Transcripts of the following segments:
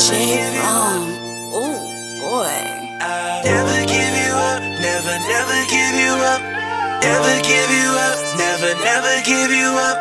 Shade Wrong. Oh boy. I'll never give you up, never, never give you up. Never give you up, never, never give you up.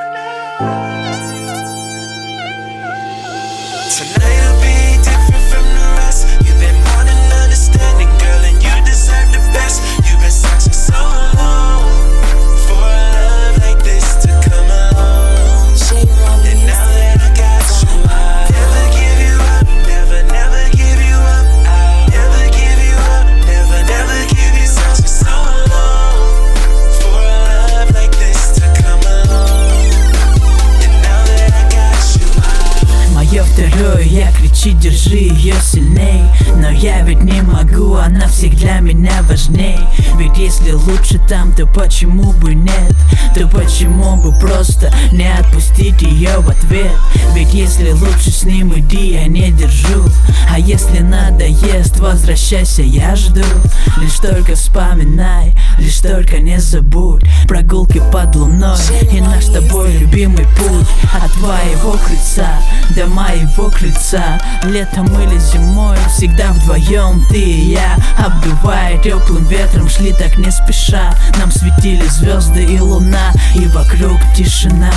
Tonight will be different from the rest. You've been more than understanding, girl, and you deserve the best. You've been searching so long for a love like this to come along. Shade Wrong. And now that I got you, I'll never give you up, never, never give you up. I'll never give you up, never, never give you up. Searching so long for a love like this to come along. And now that I got you, Мое второе я, кричи, держи ее сильней. Но я ведь не могу, она всех для меня важней. Ведь если лучше там, то почему бы нет? То почему бы просто не отпустить ее в ответ? Ведь если лучше с ним, иди, я не держу. А если надоест, возвращайся, я жду. Лишь только вспоминай, лишь только не забудь прогулки под луной и наш с тобой любимый путь. От твоего крыльца до моего крыльца, летом или зимой, всегда вдвоем ты и я. Обдувая теплым ветром, шли так не спеша. Нам светили звезды и луна, и вокруг тишина.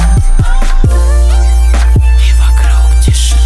И вокруг тишина.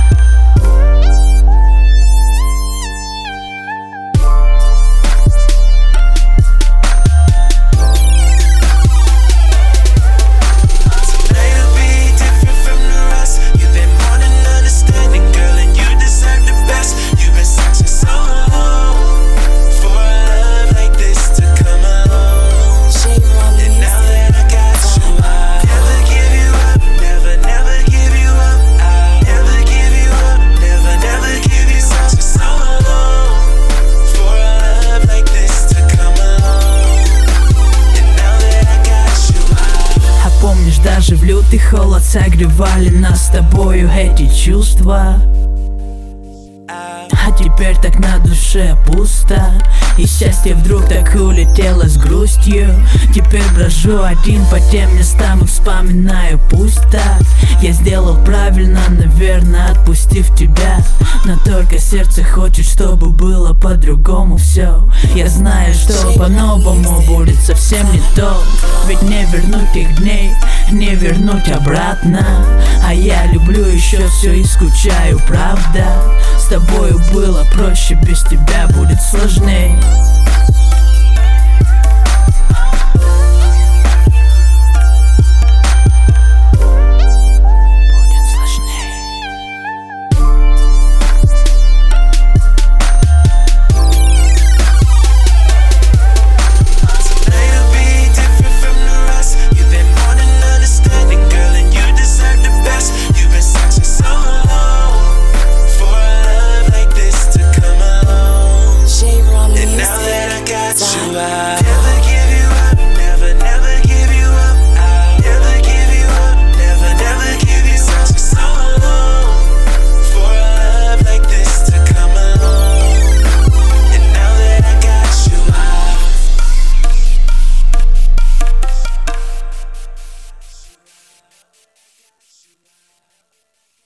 Даже в лютый холод согревали нас с тобою эти чувства. А теперь так на душе пусто, и счастье вдруг так улетело с грустью. Теперь брожу один по тем местам и вспоминаю, пусть так. Я сделал правильно, наверное, отпустив тебя. Но только сердце хочет, чтобы было по-другому все. Я знаю, что по-новому будет совсем не то. Ведь не вернуть их дней, не вернуть обратно. А я люблю еще все и скучаю, правда. С тобою было проще, без тебя будет сложней.